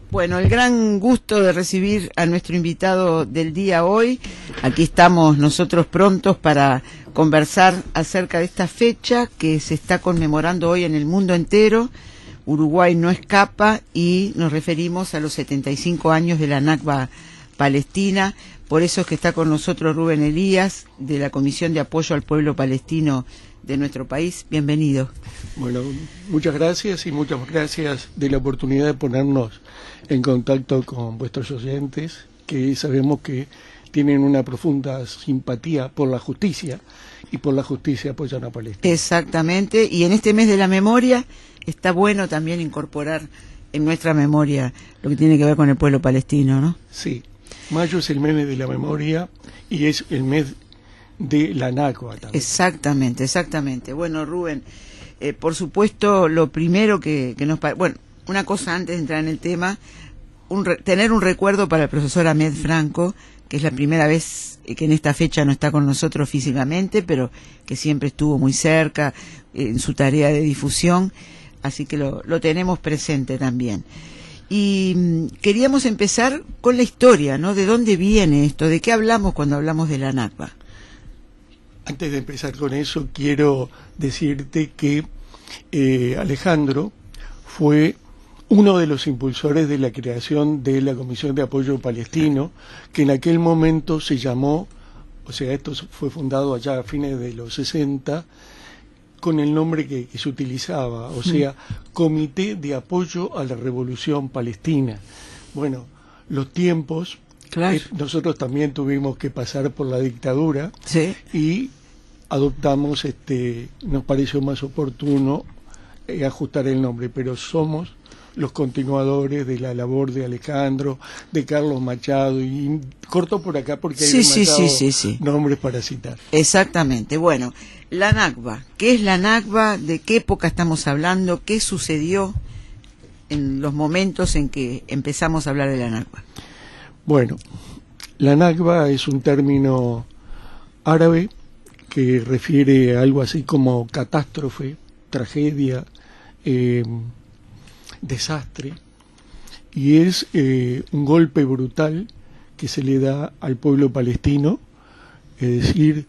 Bueno, el gran gusto de recibir a nuestro invitado del día hoy. Aquí estamos nosotros prontos para conversar acerca de esta fecha que se está conmemorando hoy en el mundo entero. Uruguay no escapa y nos referimos a los 75 años de la Nakba palestina. Por eso es que está con nosotros Rubén Elías, de la Comisión de Apoyo al Pueblo Palestino de nuestro país. Bienvenido. Bueno, muchas gracias y muchas gracias de la oportunidad de ponernos en contacto con vuestros oyentes, que sabemos que tienen una profunda simpatía por la justicia y por la justicia apoyan a Palestina. Exactamente, y en este mes de la memoria está bueno también incorporar en nuestra memoria lo que tiene que ver con el pueblo palestino, ¿no? Sí, mayo es el mes de la memoria y es el mes de la Nakba también. Exactamente, exactamente. Bueno, Rubén, por supuesto, lo primero que nos... Bueno, una cosa antes de entrar en el tema, tener un recuerdo para el profesor Ahmed Franco, que es la primera vez que en esta fecha no está con nosotros físicamente, pero que siempre estuvo muy cerca en su tarea de difusión, así que lo tenemos presente también. Y queríamos empezar con la historia, ¿no? ¿De dónde viene esto? ¿De qué hablamos cuando hablamos de la Nakba? Antes de empezar con eso, quiero decirte que Alejandro fue uno de los impulsores de la creación de la Comisión de Apoyo Palestino, que en aquel momento se llamó, o sea, esto fue fundado allá a fines de los 60, con el nombre que se utilizaba, o sea, Comité de Apoyo a la Revolución Palestina. Bueno, los tiempos, claro. Nosotros también tuvimos que pasar por la dictadura, sí. Y adoptamos, nos pareció más oportuno ajustar el nombre, pero somos los continuadores de la labor de Alejandro, de Carlos Machado, y corto por acá porque hay demasiados nombres para citar. Exactamente. Bueno, la Nakba, ¿qué es la Nakba? ¿De qué época estamos hablando? ¿Qué sucedió en los momentos en que empezamos a hablar de la Nakba? Bueno, la Nakba es un término árabe que refiere a algo así como catástrofe, tragedia, desastre, y es un golpe brutal que se le da al pueblo palestino. Es decir,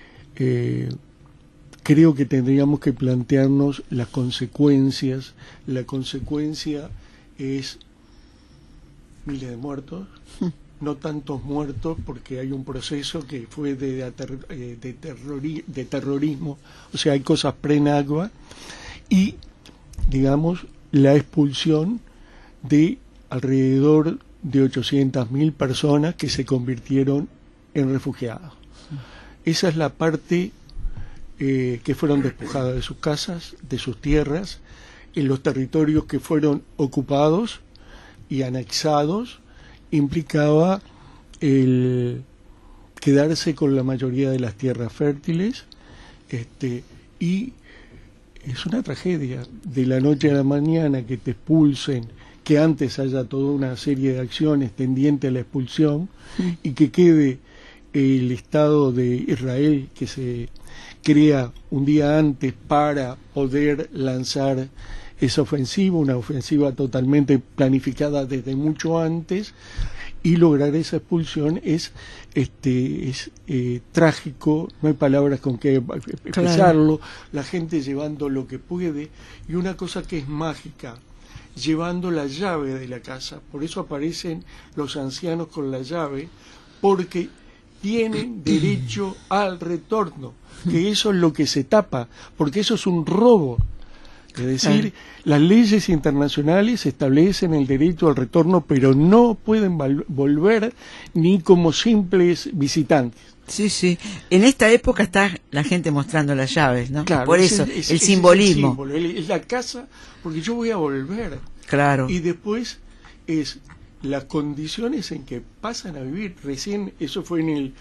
creo que tendríamos que plantearnos las consecuencias. La consecuencia es miles de muertos, no tantos muertos porque hay un proceso que fue de terrorismo, o sea, hay cosas pre-Nakba, y digamos la expulsión de alrededor de 800.000 personas que se convirtieron en refugiados. Esa es la parte que fueron despojadas de sus casas, de sus tierras, en los territorios que fueron ocupados y anexados. Implicaba el quedarse con la mayoría de las tierras fértiles, y es una tragedia de la noche a la mañana que te expulsen, que antes haya toda una serie de acciones tendientes a la expulsión y que quede el Estado de Israel que se crea un día antes para poder lanzar esa ofensiva, una ofensiva totalmente planificada desde mucho antes, y lograr esa expulsión es trágico, no hay palabras con que expresarlo. Claro. La gente llevando lo que puede, y una cosa que es mágica, llevando la llave de la casa. Por eso aparecen los ancianos con la llave, porque tienen derecho al retorno, que eso es lo que se tapa, porque eso es un robo. Es decir, las leyes internacionales establecen el derecho al retorno, pero no pueden volver ni como simples visitantes. Sí, sí. En esta época está la gente mostrando las llaves, ¿no? Claro, por eso, el simbolismo. Es el símbolo, es la casa, porque yo voy a volver. Claro. Y después es las condiciones en que pasan a vivir. Recién, eso fue en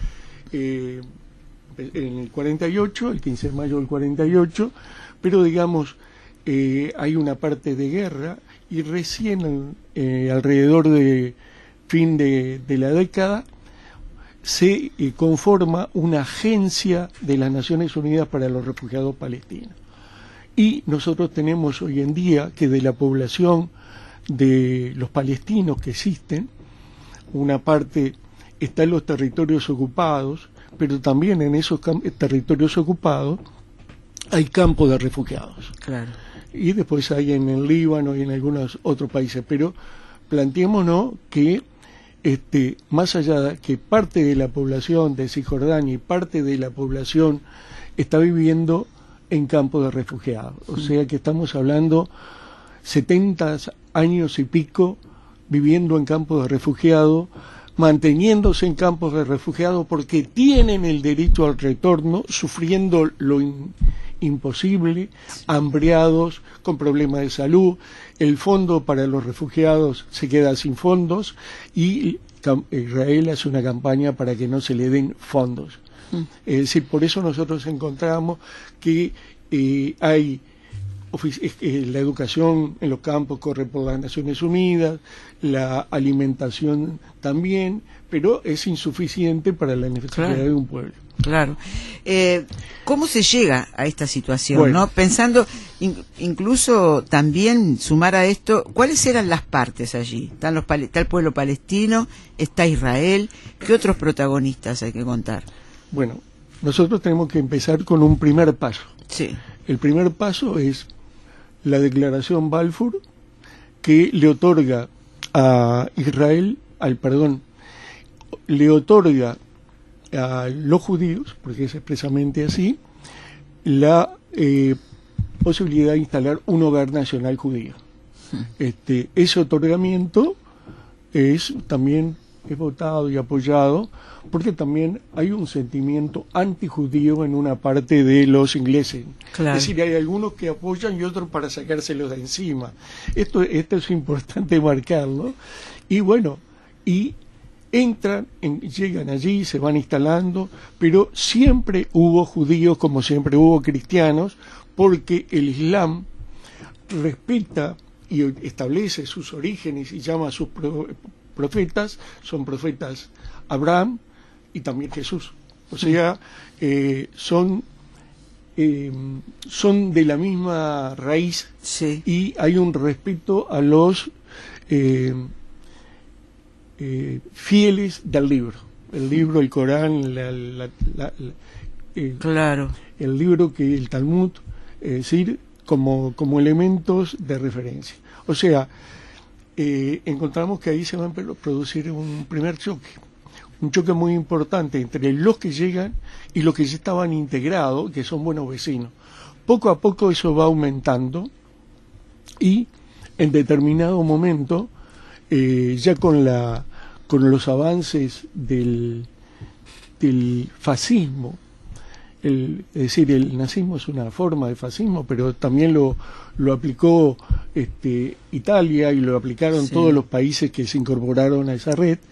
el 48, el 15 de mayo del 48, pero digamos, hay una parte de guerra, y recién alrededor de fin de la década se conforma una agencia de las Naciones Unidas para los Refugiados Palestinos. Y nosotros tenemos hoy en día que de la población de los palestinos que existen. Una parte está en los territorios ocupados, pero también en esos territorios ocupados hay campos de refugiados. Claro. Y después hay en el Líbano y en algunos otros países. Pero planteémonos que más allá de que parte de la población de Cisjordania y parte de la población está viviendo en campos de refugiados. O sea que estamos hablando 70 años y pico viviendo en campos de refugiados, manteniéndose en campos de refugiados porque tienen el derecho al retorno, sufriendo lo imposible, hambriados, con problemas de salud. El fondo para los refugiados se queda sin fondos y Israel hace una campaña para que no se le den fondos. Es decir, por eso nosotros encontramos que hay la educación en los campos corre por las Naciones Unidas, la alimentación también, pero es insuficiente para la necesidad de un pueblo. Claro. ¿Cómo se llega a esta situación? Bueno. ¿No? Pensando, incluso también sumar a esto, ¿cuáles eran las partes allí? Está el pueblo palestino, está Israel, ¿qué otros protagonistas hay que contar? Bueno, nosotros tenemos que empezar con un primer paso. Sí. El primer paso es la declaración Balfour, que le otorga a Israel, le otorga a los judíos, porque es expresamente así, la posibilidad de instalar un hogar nacional judío. Ese otorgamiento también es votado y apoyado porque también hay un sentimiento antijudío en una parte de los ingleses. Claro. Es decir, hay algunos que apoyan y otros para sacárselos de encima. Esto es importante marcarlo. Y bueno, llegan allí, se van instalando, pero siempre hubo judíos como siempre hubo cristianos, porque el Islam respeta y establece sus orígenes y llama a sus profetas, son profetas Abraham y también Jesús. O sea, son de la misma raíz. Sí. Y hay un respeto a los fieles del libro. El libro, el Corán, claro. El libro que el Talmud, es decir, como elementos de referencia. O sea, encontramos que ahí se va a producir un primer choque, un choque muy importante entre los que llegan y los que ya estaban integrados, que son buenos vecinos. Poco a poco eso va aumentando y en determinado momento, ya con los avances del fascismo, es decir, el nazismo es una forma de fascismo, pero también lo aplicó Italia y lo aplicaron todos los países que se incorporaron a esa red,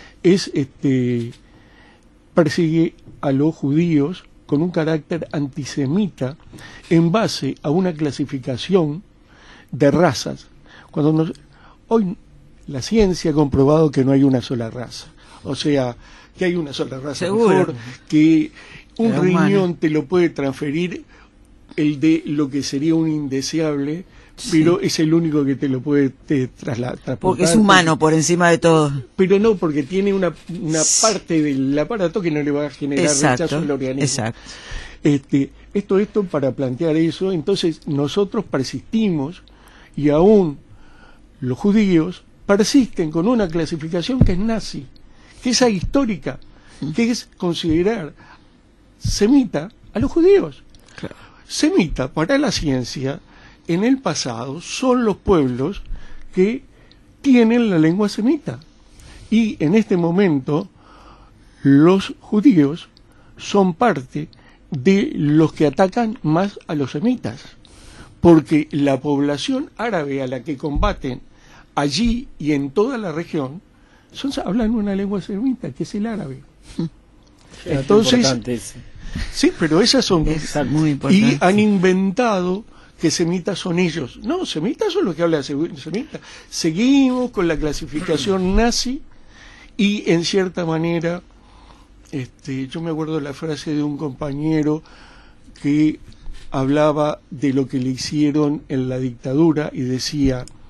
persigue a los judíos con un carácter antisemita en base a una clasificación de razas. Hoy la ciencia ha comprobado que no hay una sola raza, o sea, que hay una sola raza. Seguro. Mejor, que un la riñón humana te lo puede transferir el de lo que sería un indeseable, pero es el único que te lo puede transportar. Porque es humano por encima de todo. Pero no, porque tiene una parte del aparato que no le va a generar rechazo al organismo. Exacto. Esto para plantear eso. Entonces nosotros persistimos, y aún los judíos persisten con una clasificación que es nazi, que es ahistórica, que es considerar semita a los judíos. Claro. Semita para la ciencia en el pasado son los pueblos que tienen la lengua semita, y en este momento los judíos son parte de los que atacan más a los semitas, porque la población árabe a la que combaten allí y en toda la región hablan una lengua semita, que es el árabe. Entonces, sí, pero esas son muy importantes. Y han inventado que semitas son ellos. No, semitas son los que hablan semitas. Seguimos con la clasificación nazi, y en cierta manera, yo me acuerdo de la frase de un compañero que hablaba de lo que le hicieron en la dictadura y decía: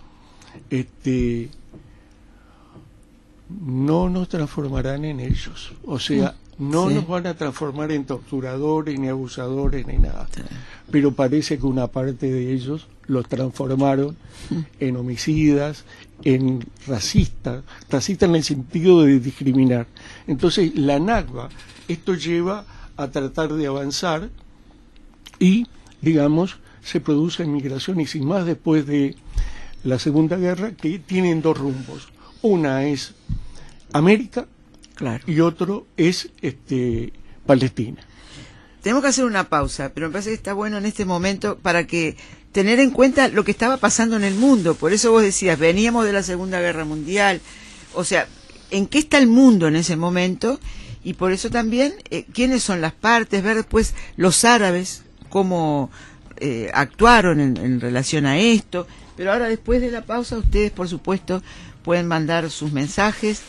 no nos transformarán en ellos. O sea, no nos van a transformar en torturadores, ni abusadores, ni nada. Pero parece que una parte de ellos los transformaron en homicidas, en racistas en el sentido de discriminar. Entonces, la Nakba, esto lleva a tratar de avanzar y, digamos, se produce migración, y sin más después de la Segunda Guerra, que tienen dos rumbos. Una es América, claro, y otro es Palestina. Tenemos que hacer una pausa, pero me parece que está bueno en este momento para que tener en cuenta lo que estaba pasando en el mundo. Por eso vos decías, veníamos de la Segunda Guerra Mundial, o sea, ¿en qué está el mundo en ese momento? Y por eso también, quiénes son las partes, ver después los árabes, cómo actuaron en relación a esto. Pero ahora, después de la pausa, ustedes, por supuesto, pueden mandar sus mensajes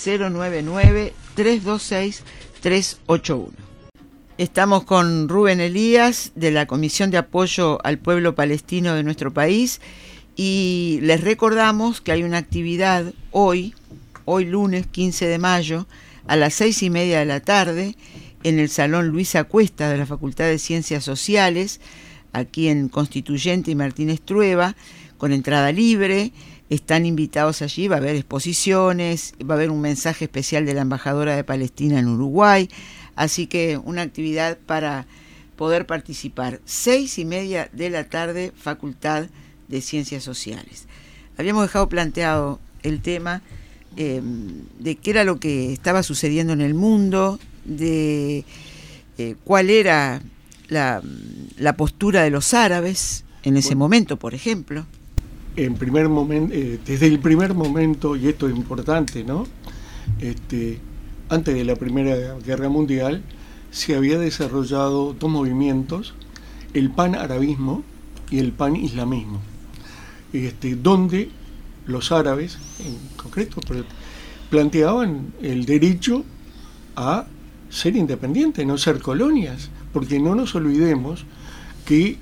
099-326-381. Estamos con Rubén Elías, de la Comisión de Apoyo al Pueblo Palestino de nuestro país, y les recordamos que hay una actividad hoy lunes 15 de mayo, a las 6:30 de la tarde, en el Salón Luisa Cuesta de la Facultad de Ciencias Sociales, aquí en Constituyente y Martínez Trueba, con entrada libre. Están invitados allí, va a haber exposiciones, va a haber un mensaje especial de la embajadora de Palestina en Uruguay, así que una actividad para poder participar. 6:30 de la tarde, Facultad de Ciencias Sociales. Habíamos dejado planteado el tema de qué era lo que estaba sucediendo en el mundo, de cuál era la postura de los árabes en ese momento, por ejemplo. Desde el primer momento, y esto es importante, ¿no? Antes de la Primera Guerra Mundial, se había desarrollado dos movimientos, el pan-arabismo y el pan-islamismo, donde los árabes, en concreto, planteaban el derecho a ser independientes, no ser colonias, porque no nos olvidemos que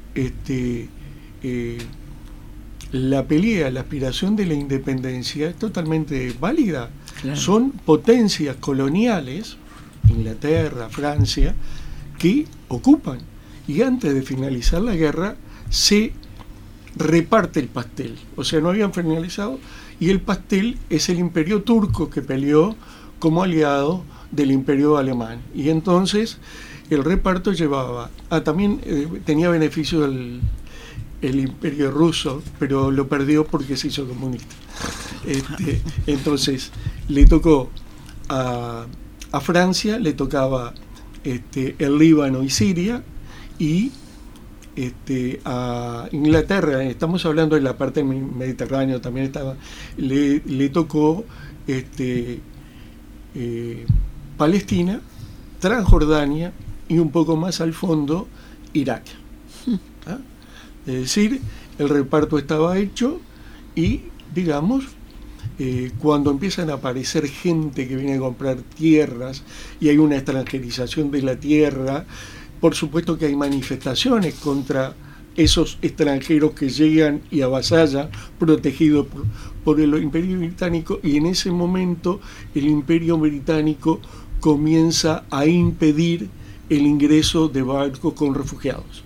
la pelea, la aspiración de la independencia es totalmente válida. Claro. Son potencias coloniales, Inglaterra, Francia, que ocupan, y antes de finalizar la guerra se reparte el pastel. O sea, no habían finalizado, y el pastel es el imperio turco, que peleó como aliado del imperio alemán. Y entonces el reparto llevaba también tenía beneficio el imperio ruso, pero lo perdió porque se hizo comunista. Entonces le tocó a Francia, le tocaba el Líbano y Siria, y a Inglaterra, estamos hablando de la parte mediterránea, también le tocó Palestina, Transjordania y un poco más al fondo Irak. ¿Ah? Es decir, el reparto estaba hecho, y, digamos, cuando empiezan a aparecer gente que viene a comprar tierras y hay una extranjerización de la tierra, por supuesto que hay manifestaciones contra esos extranjeros que llegan y avasallan, protegidos por el Imperio Británico, y en ese momento el Imperio Británico comienza a impedir el ingreso de barcos con refugiados.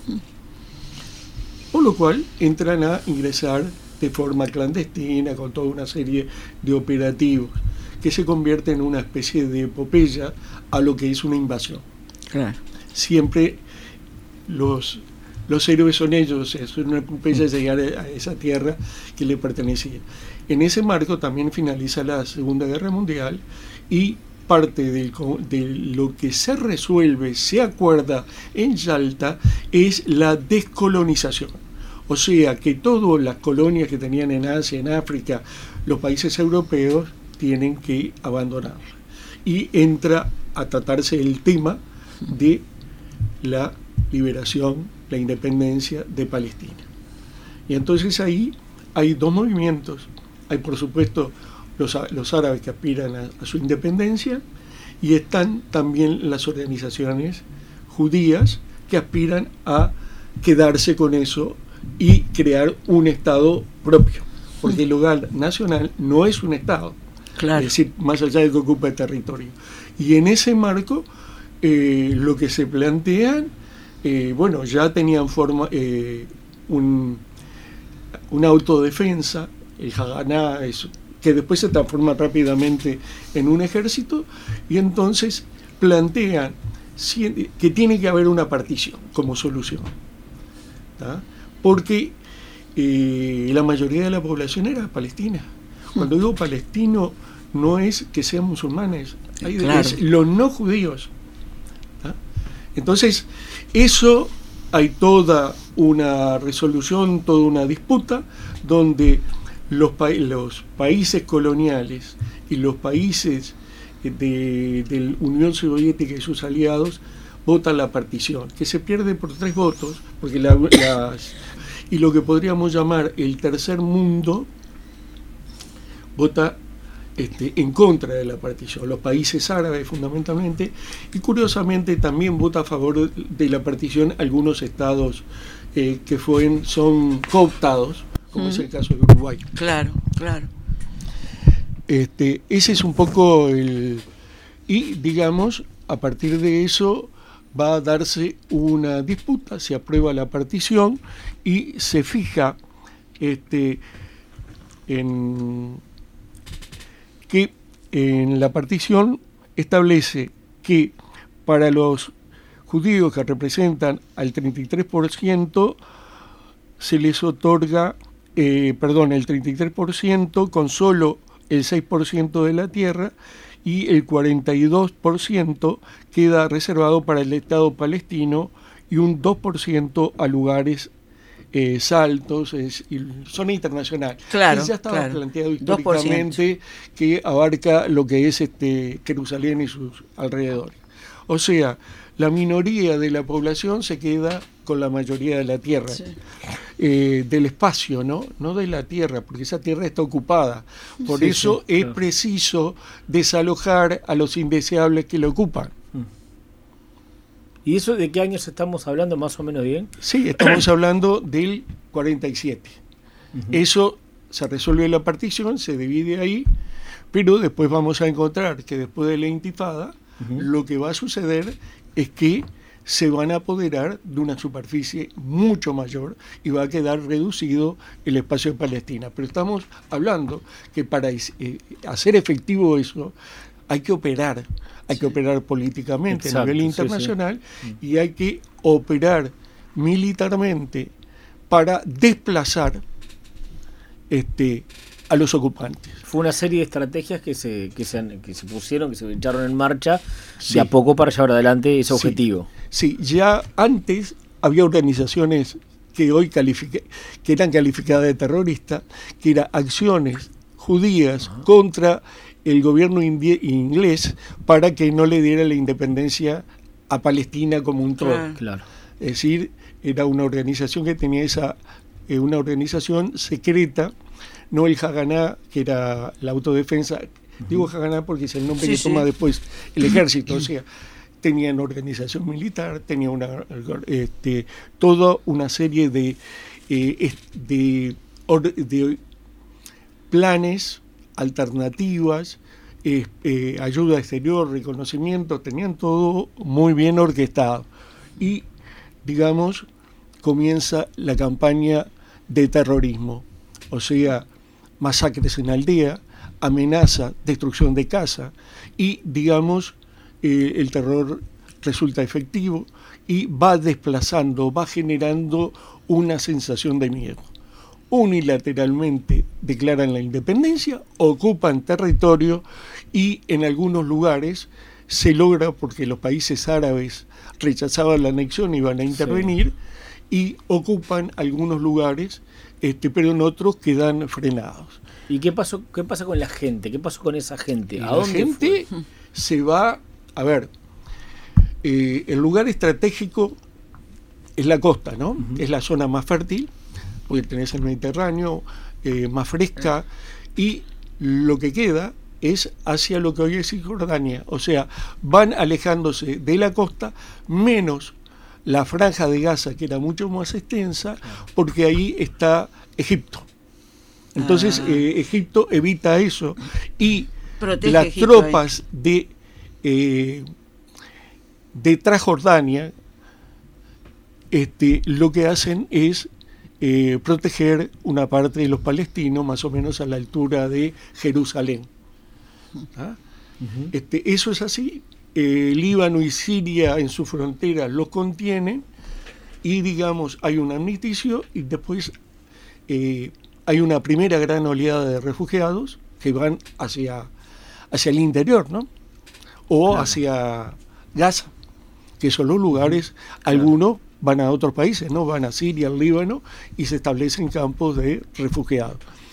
Por lo cual entran a ingresar de forma clandestina, con toda una serie de operativos, que se convierte en una especie de epopeya a lo que es una invasión. Claro. Siempre los héroes son ellos, es una epopeya llegar a esa tierra que le pertenecía. En ese marco también finaliza la Segunda Guerra Mundial, y parte de lo que se resuelve, se acuerda en Yalta, es la descolonización. O sea, que todas las colonias que tenían en Asia, en África, los países europeos tienen que abandonarla. Y entra a tratarse el tema de la liberación, la independencia de Palestina. Y entonces ahí hay dos movimientos. Hay, por supuesto, los árabes que aspiran a su independencia, y están también las organizaciones judías que aspiran a quedarse con eso y crear un Estado propio. porque el hogar nacional no es un Estado, Claro. es decir, más allá de que ocupa el territorio. Y en ese marco, lo que se plantean, bueno, ya tenían forma una autodefensa, el Haganá, que después se transforma rápidamente en un ejército, y entonces plantean que tiene que haber una partición como solución, ¿tá? Porque la mayoría de la población era palestina. Cuando digo palestino, no es que sean musulmanes, Claro. es los no judíos, ¿tá? Entonces, eso hay toda una resolución, toda una disputa, donde los países coloniales y los países de la Unión Soviética y sus aliados votan la partición, que se pierde por 3 votos, porque y lo que podríamos llamar el tercer mundo vota en contra de la partición, los países árabes fundamentalmente, y curiosamente también vota a favor de la partición algunos estados que son cooptados, como es el caso de Uruguay. Claro, claro. Ese es un poco y digamos, a partir de eso va a darse una disputa, se aprueba la partición y se fija que en la partición establece que para los judíos que representan al 33% se les otorga, el 33% con solo el 6% de la tierra, y el 42% queda reservado para el Estado palestino y un 2% a lugares saltos, zona internacional. Claro, que ya estaba claro. planteado históricamente, que abarca lo que es Jerusalén y sus alrededores. O sea, la minoría de la población se queda con la mayoría de la tierra, Sí. Del espacio, no de la tierra, porque esa tierra está ocupada. Por eso es preciso desalojar a los indeseables que la ocupan. ¿Y eso de qué años estamos hablando más o menos bien? Sí, estamos hablando del 47. Eso se resuelve la partición, se divide ahí, pero después vamos a encontrar que después de la intifada, lo que va a suceder es que se van a apoderar de una superficie mucho mayor y va a quedar reducido el espacio de Palestina. Pero estamos hablando que para hacer efectivo eso hay que operar políticamente. Exacto, a nivel internacional, y hay que operar militarmente para desplazar a los ocupantes. Fue una serie de estrategias que se pusieron, que se echaron en marcha de a poco para llevar adelante ese objetivo. Sí, ya antes había organizaciones que hoy que eran calificadas de terroristas, que eran acciones judías contra el gobierno inglés para que no le diera la independencia a Palestina como un todo. Claro. Es decir, era una organización que tenía una organización secreta, no el Haganá, que era la autodefensa. Digo Haganá porque es el nombre que toma después el ejército, o sea, tenían organización militar, tenía toda una serie de planes, alternativas, ayuda exterior, reconocimiento, tenían todo muy bien orquestado. Y, digamos, comienza la campaña de terrorismo, o sea, masacres en aldea, amenaza, destrucción de casa, y, digamos, el terror resulta efectivo y va desplazando, va generando una sensación de miedo. Unilateralmente declaran la independencia, ocupan territorio y en algunos lugares se logra, porque los países árabes rechazaban la anexión y iban a intervenir, y ocupan algunos lugares, pero en otros quedan frenados. ¿Y qué pasa con la gente? ¿Qué pasó con esa gente? ¿A dónde gente fue? Se va, a ver, el lugar estratégico es la costa, ¿no? Es la zona más fértil, porque tenés el Mediterráneo, más fresca, y lo que queda es hacia lo que hoy es Cisjordania, o sea, van alejándose de la costa, menos la franja de Gaza, que era mucho más extensa, porque ahí está Egipto. Entonces Egipto evita eso y Protege las Egipto, tropas de Transjordania lo que hacen es proteger una parte de los palestinos más o menos a la altura de Jerusalén. ¿Ah? Ujú. Eso es así. Líbano y Siria en su frontera lo contienen y digamos hay un armisticio y después hay una primera gran oleada de refugiados que van hacia el interior, ¿no? O Claro. hacia Gaza, que son los lugares, algunos van a otros países, ¿no? Van a Siria, al Líbano y se establecen campos de refugiados.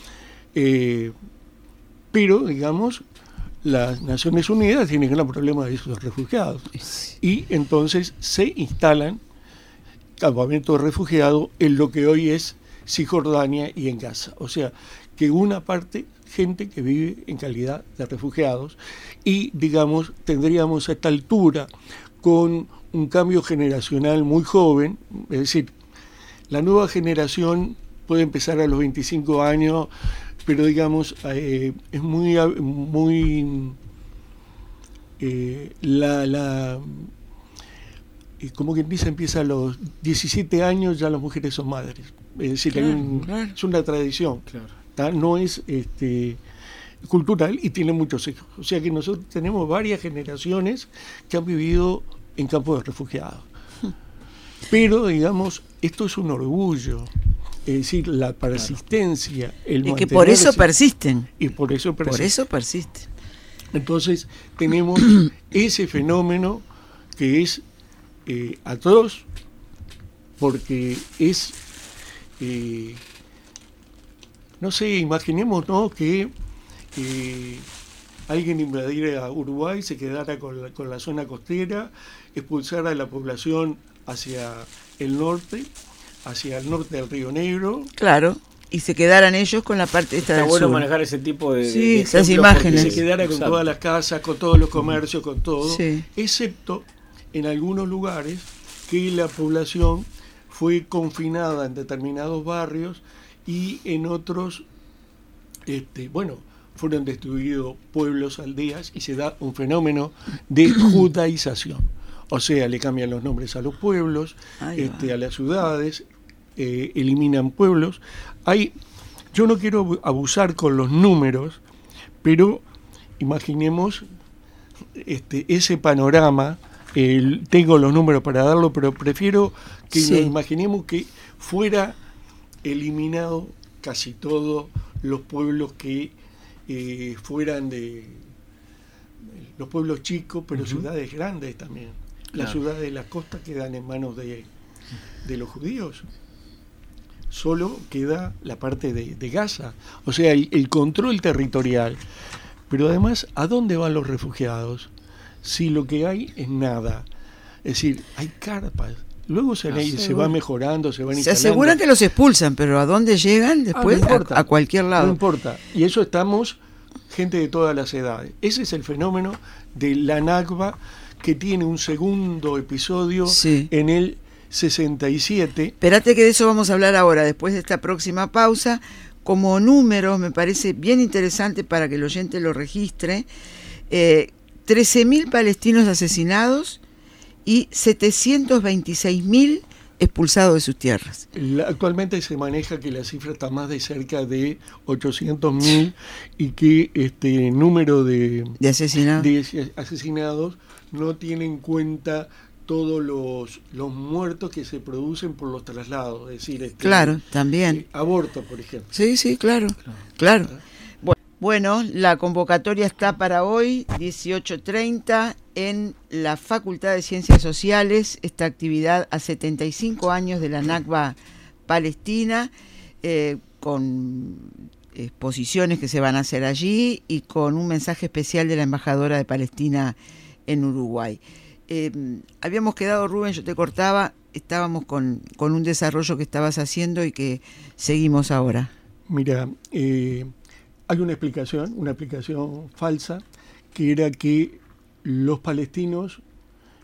Pero, digamos, las Naciones Unidas tienen gran problema de esos refugiados. Y entonces se instalan campamentos de refugiados en lo que hoy es Cisjordania y en Gaza. O sea, que una parte, gente que vive en calidad de refugiados, y digamos, tendríamos a esta altura con un cambio generacional muy joven, es decir, la nueva generación puede empezar a los 25 años, pero digamos, es muy como quien dice, empieza a los 17 años, ya las mujeres son madres. Es decir, Claro. es una tradición. Claro. ¿tá? No es cultural y tiene muchos hijos. O sea que nosotros tenemos varias generaciones que han vivido en campos de refugiados. Pero, digamos, esto es un orgullo. Es decir, la persistencia, el Y que por eso mantenerse- persisten. Y por eso Por persisten. eso persisten. Entonces tenemos ese fenómeno que es atroz, porque es, no sé, imaginemos, ¿no?, que alguien invadiera Uruguay, se quedara con la zona costera, expulsara a la población hacia el norte del Río Negro. Claro. Y se quedaran ellos con la parte esta Está del bueno sur. manejar ese tipo de, Sí, de esas ejemplos porque imágenes. Se quedara con Exacto. todas las casas, con todos los comercios, con todo, Sí. excepto en algunos lugares que la población fue confinada en determinados barrios y en otros, fueron destruidos pueblos, aldeas, y se da un fenómeno de judaización. O sea, le cambian los nombres a los pueblos, Ahí va. a las ciudades, eliminan pueblos. Yo no quiero abusar con los números, pero imaginemos ese panorama. Tengo los números para darlo, pero prefiero que Sí. nos imaginemos que fuera eliminado casi todos los pueblos que fueran de los pueblos chicos, pero ciudades grandes también. Las Claro. ciudades de la costa quedan en manos de los judíos. Solo queda la parte de Gaza, o sea, el control territorial. Pero además, ¿a dónde van los refugiados? Si lo que hay es nada. Es decir, hay carpas. Luego se va mejorando, se van Se instalando. aseguran que los expulsan, pero ¿a dónde llegan después? no importa. A cualquier lado. No importa. Y eso estamos gente de todas las edades. Ese es el fenómeno de la Nakba, que tiene un segundo episodio Sí. en el 67. Espérate que de eso vamos a hablar ahora, después de esta próxima pausa. Como números, me parece bien interesante para que el oyente lo registre. 13.000 palestinos asesinados y 726.000 expulsados de sus tierras. Actualmente se maneja que la cifra está más de cerca de 800.000 y que este número De asesinados. de asesinados no tiene en cuenta todos los muertos que se producen por los traslados, es decir, Claro, también. aborto, por ejemplo. Sí, sí, claro. Bueno, la convocatoria está para hoy, 18:30, en la Facultad de Ciencias Sociales, esta actividad a 75 años de la Nakba palestina, con exposiciones que se van a hacer allí y con un mensaje especial de la embajadora de Palestina en Uruguay. Habíamos quedado, Rubén, yo te cortaba, estábamos con un desarrollo que estabas haciendo y que seguimos ahora. Mira, hay una explicación falsa, que era que los palestinos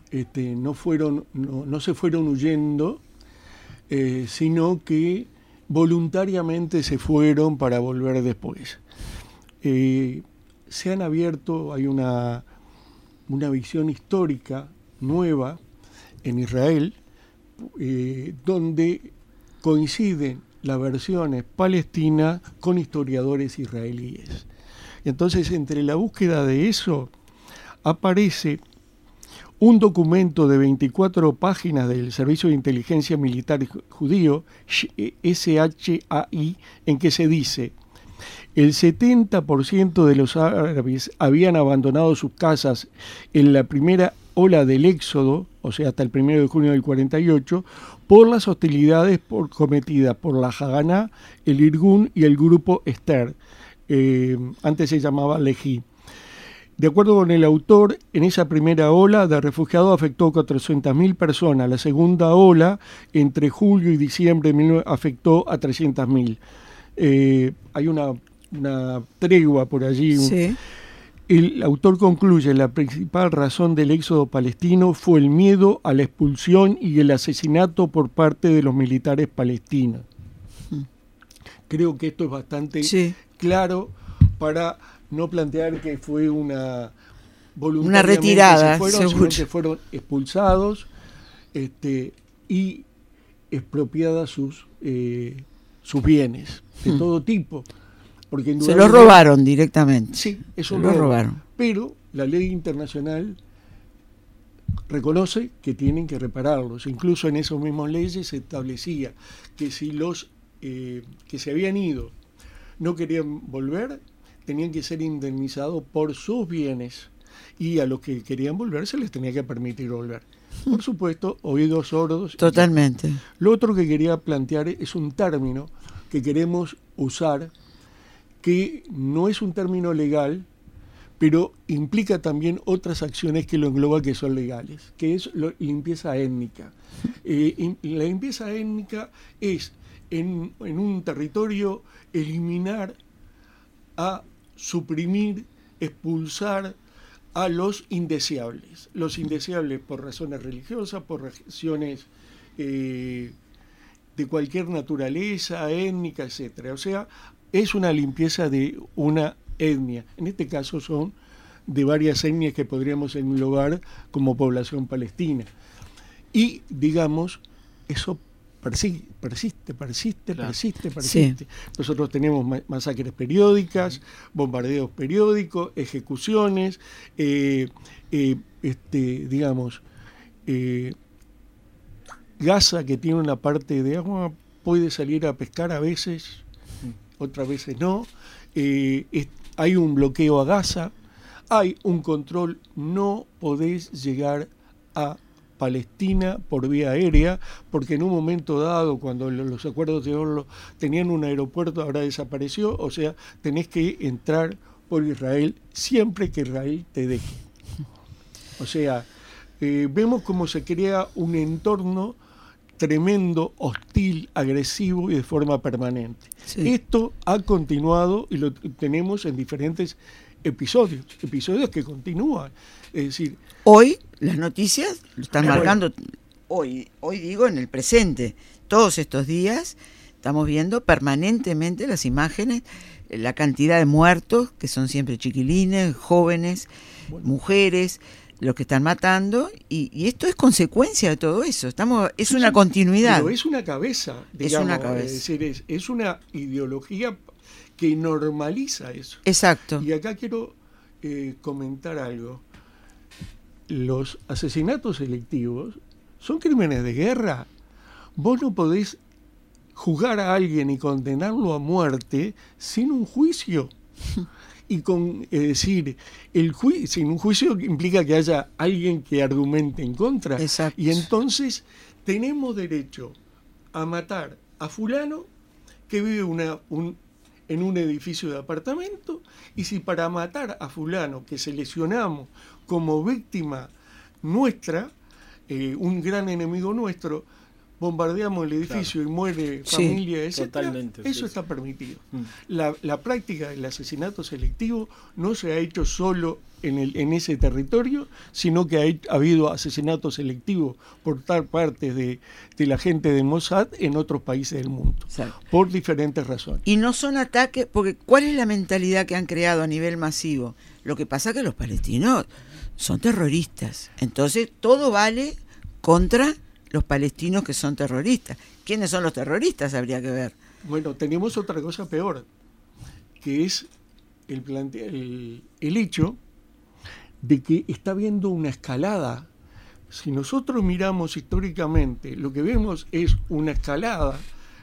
no se fueron huyendo, sino que voluntariamente se fueron para volver después. Se han abierto, hay una visión histórica nueva en Israel, donde coinciden las versiones palestinas con historiadores israelíes. Y entonces, entre la búsqueda de eso, aparece un documento de 24 páginas del Servicio de Inteligencia Militar Judío, SHAI, en que se dice: el 70% de los árabes habían abandonado sus casas en la primera ola del éxodo, o sea, hasta el 1 de junio del 48, por las hostilidades cometidas por la Haganá, el Irgun y el grupo Esther. Antes se llamaba Lehi. De acuerdo con el autor, en esa primera ola de refugiados afectó a 400.000 personas. La segunda ola, entre julio y diciembre, afectó a 300.000. Hay una tregua por allí. Sí. El autor concluye: la principal razón del éxodo palestino fue el miedo a la expulsión y el asesinato por parte de los militares palestinos. Creo que esto es bastante claro para no plantear que fue una retirada, sino que fueron expulsados y expropiadas sus bienes de todo tipo. Porque se los robaron directamente. Sí, eso lo robaron. Pero la ley internacional reconoce que tienen que repararlos. Incluso en esas mismas leyes se establecía que si los que se habían ido no querían volver, tenían que ser indemnizados por sus bienes, y a los que querían volver se les tenía que permitir volver. Por supuesto, oídos sordos. Totalmente. Lo otro que quería plantear es un término que queremos usar, que no es un término legal, pero implica también otras acciones que lo engloban, que son legales, que es limpieza étnica. La limpieza étnica es, en un territorio, eliminar, suprimir, expulsar a los indeseables. Los indeseables por razones religiosas, por razones de cualquier naturaleza, étnica, etcétera. O sea, es una limpieza de una etnia. En este caso son de varias etnias que podríamos englobar como población palestina. Y, digamos, eso persiste. Sí. Nosotros tenemos masacres periódicas, bombardeos periódicos, ejecuciones, Gaza, que tiene una parte de agua, puede salir a pescar a veces, otras veces no. Hay un bloqueo a Gaza, hay un control, no podés llegar a Palestina por vía aérea, porque en un momento dado, cuando los acuerdos de Oslo tenían un aeropuerto, ahora desapareció. O sea, tenés que entrar por Israel siempre que Israel te deje. O sea, vemos cómo se crea un entorno tremendo, hostil, agresivo y de forma permanente. Sí. Esto ha continuado y lo tenemos en diferentes episodios que continúan. Es decir, hoy las noticias lo están marcando, hoy digo en el presente, todos estos días estamos viendo permanentemente las imágenes, la cantidad de muertos, que son siempre chiquilines, jóvenes, mujeres, los que están matando, y esto es consecuencia de todo eso. Es una continuidad. Pero es una cabeza, digamos, es una cabeza. Es decir, es una ideología que normaliza eso. Exacto. Y acá quiero comentar algo. Los asesinatos selectivos son crímenes de guerra. Vos no podés juzgar a alguien y condenarlo a muerte sin un juicio. Y sin un juicio implica que haya alguien que argumente en contra. Exacto. Y entonces tenemos derecho a matar a fulano que vive en un edificio de apartamento, y si para matar a fulano que seleccionamos como víctima nuestra, un gran enemigo nuestro, bombardeamos el edificio y muere familia, etc. Totalmente, eso está permitido. La práctica del asesinato selectivo no se ha hecho solo en ese territorio, sino que ha habido asesinatos selectivos por tal parte de la gente de Mossad en otros países del mundo, por diferentes razones. Y no son ataques, porque ¿cuál es la mentalidad que han creado a nivel masivo? Lo que pasa es que los palestinos son terroristas, entonces todo vale contra los palestinos que son terroristas. ¿Quiénes son los terroristas? Habría que ver. Bueno, tenemos otra cosa peor, que es el hecho de que está habiendo una escalada. Si nosotros miramos históricamente, lo que vemos es una escalada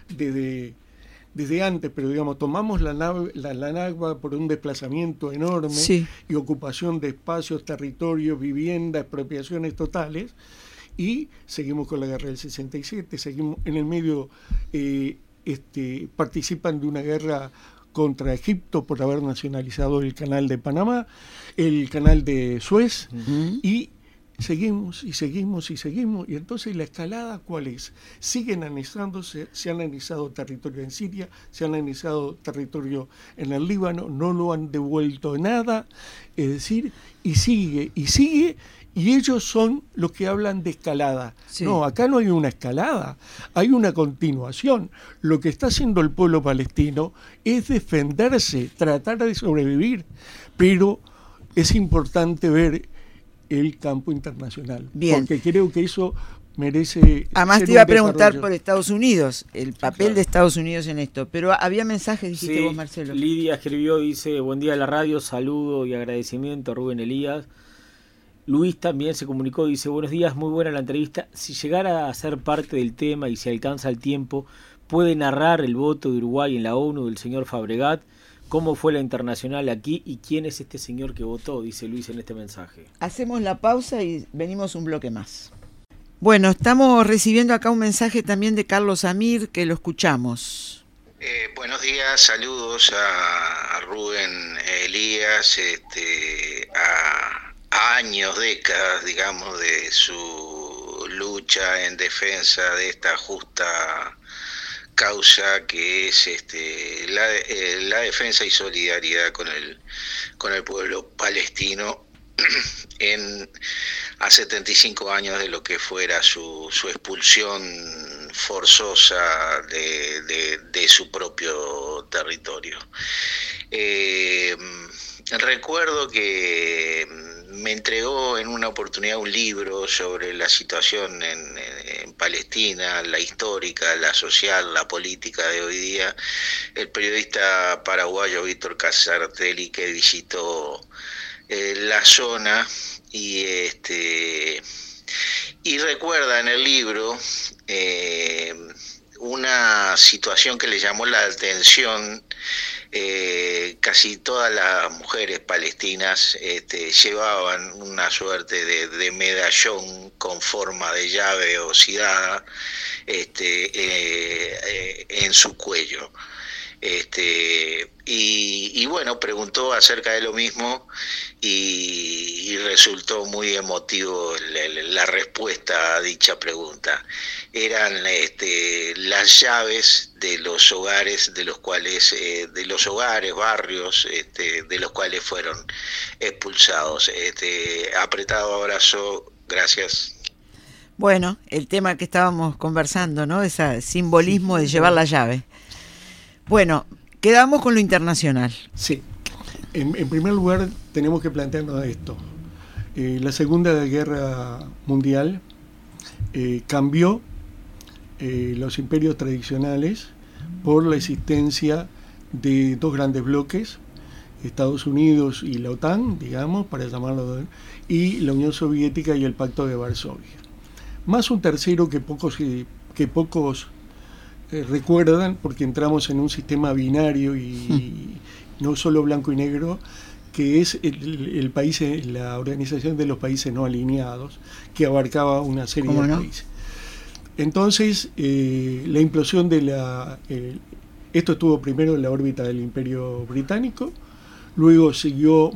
desde antes, pero digamos, tomamos la Nakba por un desplazamiento enorme y ocupación de espacios, territorios, viviendas, expropiaciones totales, y seguimos con la guerra del 67, seguimos en el medio, participan de una guerra contra Egipto por haber nacionalizado el canal de Panamá, el canal de Suez, y seguimos, y entonces la escalada, ¿cuál es? Siguen anexándose, se han anexado territorio en Siria, se han anexado territorio en el Líbano, no lo han devuelto nada, es decir, y sigue, y ellos son los que hablan de escalada. No, acá no hay una escalada, hay una continuación. Lo que está haciendo el pueblo palestino es defenderse, tratar de sobrevivir, pero es importante ver el campo internacional. Bien. Porque creo que eso merece... Además te iba a preguntar por Estados Unidos, el papel de Estados Unidos en esto, pero había mensajes, dijiste vos, Marcelo. Lidia escribió, dice, buen día a la radio, saludo y agradecimiento a Rubén Elías. Luis también se comunicó, dice, buenos días, muy buena la entrevista. Si llegara a ser parte del tema y si alcanza el tiempo, ¿puede narrar el voto de Uruguay en la ONU del señor Fabregat? ¿Cómo fue la internacional aquí y quién es este señor que votó? Dice Luis en este mensaje. Hacemos la pausa y venimos un bloque más. Bueno, estamos recibiendo acá un mensaje también de Carlos Amir, que lo escuchamos. Buenos días, saludos a Rubén Elías, a años, décadas, digamos, de su lucha en defensa de esta justa causa que es la defensa y solidaridad con el pueblo palestino a 75 años de lo que fuera su expulsión forzosa de su propio territorio. Recuerdo que me entregó en una oportunidad un libro sobre la situación en Palestina, la histórica, la social, la política de hoy día, el periodista paraguayo Víctor Casartelli, que visitó la zona y recuerda en el libro una situación que le llamó la atención. Casi todas las mujeres palestinas llevaban una suerte de medallón con forma de llave oxidada en su cuello. Y bueno, preguntó acerca de lo mismo y resultó muy emotivo la respuesta a dicha pregunta. Eran las llaves de los hogares barrios de los cuales fueron expulsados. Apretado abrazo, gracias. Bueno, el tema que estábamos conversando, ¿no? Ese simbolismo de llevar la llave. Bueno, quedamos con lo internacional. Sí. En primer lugar, tenemos que plantearnos esto. La Segunda Guerra Mundial cambió los imperios tradicionales por la existencia de dos grandes bloques, Estados Unidos y la OTAN, digamos, para llamarlo, y la Unión Soviética y el Pacto de Varsovia. Más un tercero que pocos recuerdan, porque entramos en un sistema binario y no solo blanco y negro, que es el país, la Organización de los Países No Alineados, que abarcaba una serie de países. Entonces, la implosión esto estuvo primero en la órbita del Imperio Británico, luego siguió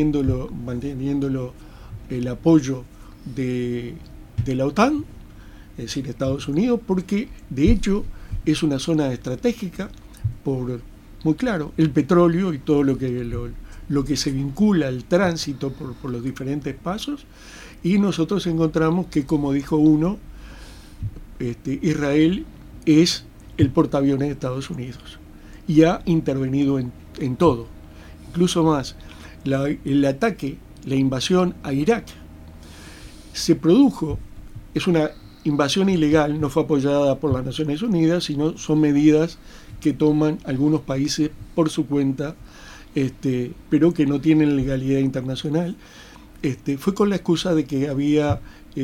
manteniéndolo el apoyo de la OTAN, es decir, Estados Unidos, porque de hecho es una zona estratégica por, muy claro, el petróleo y todo lo que se vincula al tránsito por los diferentes pasos, y nosotros encontramos que, como dijo uno, Israel es el portaaviones de Estados Unidos y ha intervenido en todo, incluso más. El ataque, la invasión a Irak se produjo, es una invasión ilegal, no fue apoyada por las Naciones Unidas, sino son medidas que toman algunos países por su cuenta, pero que no tienen legalidad internacional. Fue con la excusa de que había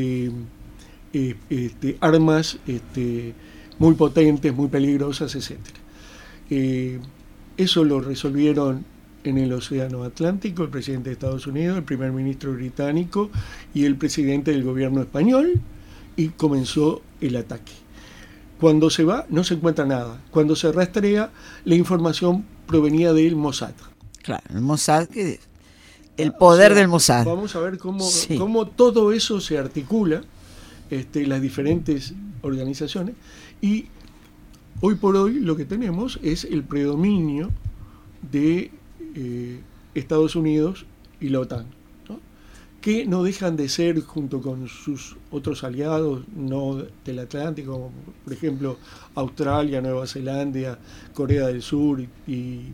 armas muy potentes, muy peligrosas, etc. Eso lo resolvieron en el Océano Atlántico el presidente de Estados Unidos, el primer ministro británico y el presidente del gobierno español, y comenzó el ataque. Cuando se va, no se encuentra nada. Cuando se rastrea, la información provenía del Mossad. Claro, el Mossad, el poder del Mossad. Vamos a ver cómo todo eso se articula, las diferentes organizaciones, y hoy por hoy lo que tenemos es el predominio de Estados Unidos y la OTAN, ¿no? Que no dejan de ser, junto con sus otros aliados no del Atlántico, como por ejemplo Australia, Nueva Zelanda, Corea del Sur y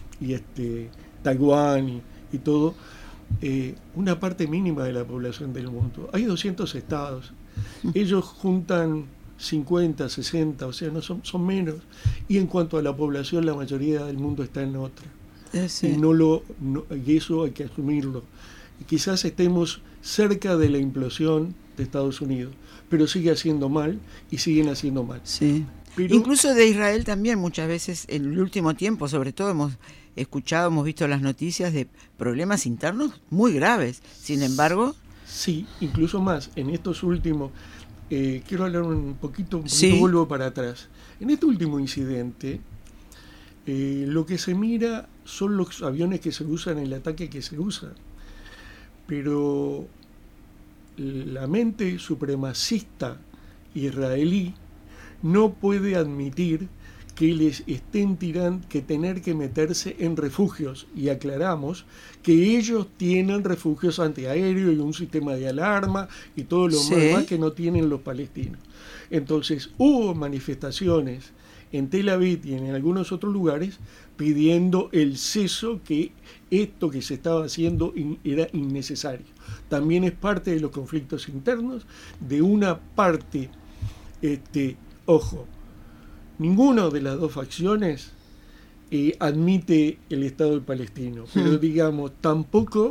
Taiwán y todo, una parte mínima de la población del mundo. Hay 200 estados, ellos juntan 50, 60, o sea, no son menos, y en cuanto a la población, la mayoría del mundo está en otra. Sí. Y eso hay que asumirlo. Quizás estemos cerca de la implosión de Estados Unidos, pero sigue haciendo mal y siguen haciendo mal. Sí. Pero, incluso de Israel también muchas veces, en el último tiempo sobre todo, hemos visto las noticias de problemas internos muy graves. Sin embargo... Sí, incluso más. En estos últimos... quiero hablar un poquito, sí, vuelvo para atrás. En este último incidente, lo que se mira son los aviones que se usan en el ataque que se usa. Pero la mente supremacista israelí no puede admitir que les estén que tener que meterse en refugios, y aclaramos que ellos tienen refugios antiaéreos y un sistema de alarma y todo lo demás que no tienen los palestinos. Entonces hubo manifestaciones en Tel Aviv y en algunos otros lugares pidiendo el ceso, que esto que se estaba haciendo era innecesario. También es parte de los conflictos internos de una parte, ojo, ninguna de las dos facciones admite el Estado palestino, pero digamos, tampoco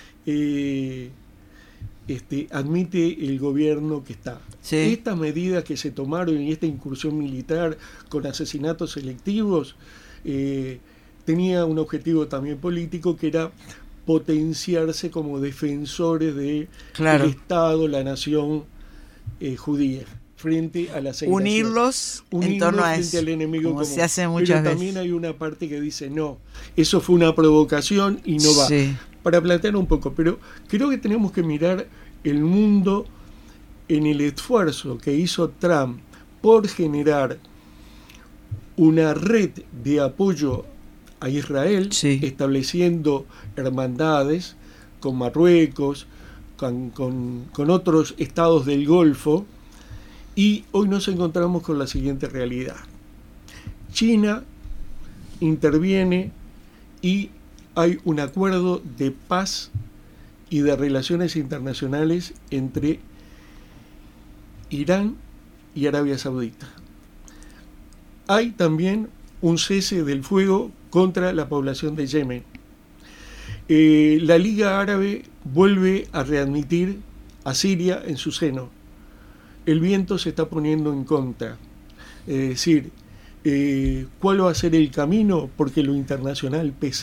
admite el gobierno que está. Sí. Estas medidas que se tomaron y esta incursión militar con asesinatos selectivos tenía un objetivo también político, que era potenciarse como defensores del Estado, la nación judía, frente a la unirlos en torno a eso, al enemigo como común. Se hace muchas Pero también hay una parte que dice no, eso fue una provocación y no va. Sí. Para plantear un poco, pero creo que tenemos que mirar el mundo en el esfuerzo que hizo Trump por generar una red de apoyo a Israel, estableciendo hermandades con Marruecos, con otros estados del Golfo. Y hoy nos encontramos con la siguiente realidad. China interviene y hay un acuerdo de paz y de relaciones internacionales entre Irán y Arabia Saudita. Hay también un cese del fuego contra la población de Yemen. La Liga Árabe vuelve a readmitir a Siria en su seno. El viento se está poniendo en contra. Es decir, ¿cuál va a ser el camino? Porque lo internacional pesa.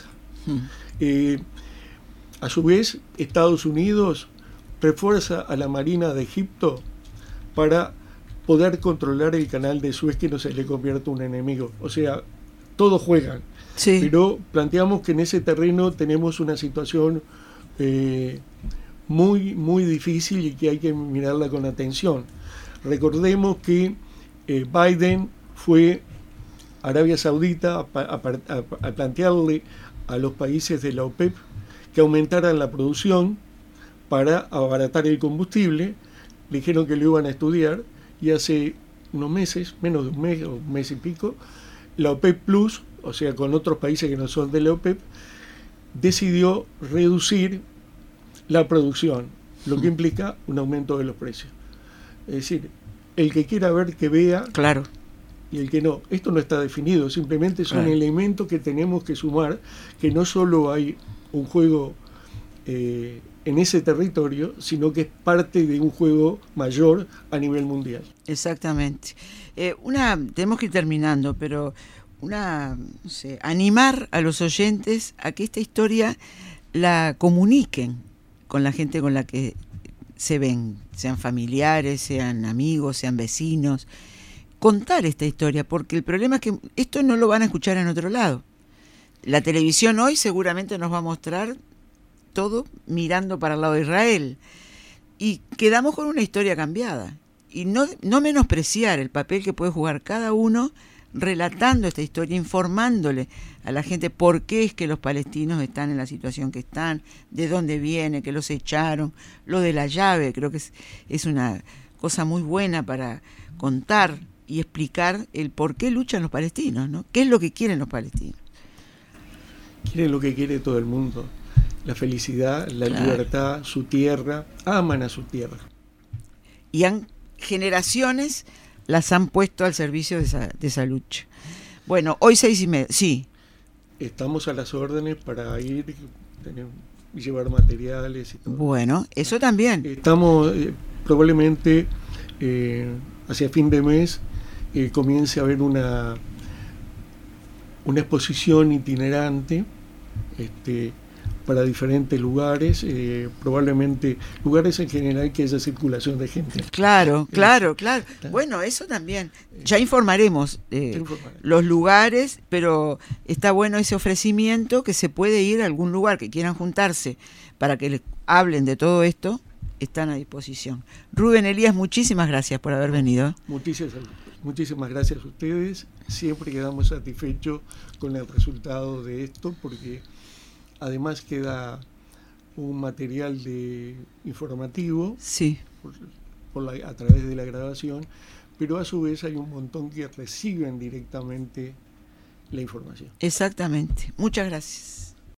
A su vez, Estados Unidos refuerza a la Marina de Egipto para poder controlar el canal de Suez, que no se le convierta un enemigo. O sea, todos juegan. Sí. Pero planteamos que en ese terreno tenemos una situación muy, muy difícil y que hay que mirarla con atención. Recordemos que Biden fue a Arabia Saudita a plantearle a los países de la OPEP que aumentaran la producción para abaratar el combustible. Le dijeron que lo iban a estudiar y hace unos meses, menos de un mes o un mes y pico, la OPEP Plus, o sea, con otros países que no son de la OPEP, decidió reducir la producción, lo que implica un aumento de los precios. Es decir, el que quiera ver que vea, claro, y el que no. Esto no está definido, simplemente son elementos que tenemos que sumar, que no solo hay un juego en ese territorio, sino que es parte de un juego mayor a nivel mundial. Exactamente. Tenemos que ir terminando, pero no sé, animar a los oyentes a que esta historia la comuniquen con la gente con la que se ven, sean familiares, sean amigos, sean vecinos, contar esta historia, porque el problema es que esto no lo van a escuchar en otro lado. La televisión hoy seguramente nos va a mostrar todo mirando para el lado de Israel, y quedamos con una historia cambiada, y no menospreciar el papel que puede jugar cada uno relatando esta historia, informándole a la gente por qué es que los palestinos están en la situación que están, de dónde viene, que los echaron, lo de la llave. Creo que es una cosa muy buena para contar y explicar el por qué luchan los palestinos, ¿no? ¿Qué es lo que quieren los palestinos? Quieren lo que quiere todo el mundo: la felicidad, la libertad, su tierra, aman a su tierra. Y generaciones las han puesto al servicio de esa lucha. Bueno, hoy 6:30, sí. Estamos a las órdenes para ir y llevar materiales y todo. Bueno, eso también. Estamos probablemente hacia fin de mes comience a haber una exposición itinerante para diferentes lugares, probablemente lugares en general que haya circulación de gente. Claro. Bueno, eso también. Ya informaremos los lugares, pero está bueno ese ofrecimiento, que se puede ir a algún lugar que quieran juntarse para que les hablen de todo esto, están a disposición. Rubén Elías, muchísimas gracias por haber venido. Muchísimas gracias a ustedes. Siempre quedamos satisfechos con el resultado de esto, porque además queda un material informativo, sí, a través de la grabación, pero a su vez hay un montón que reciben directamente la información. Exactamente. Muchas gracias.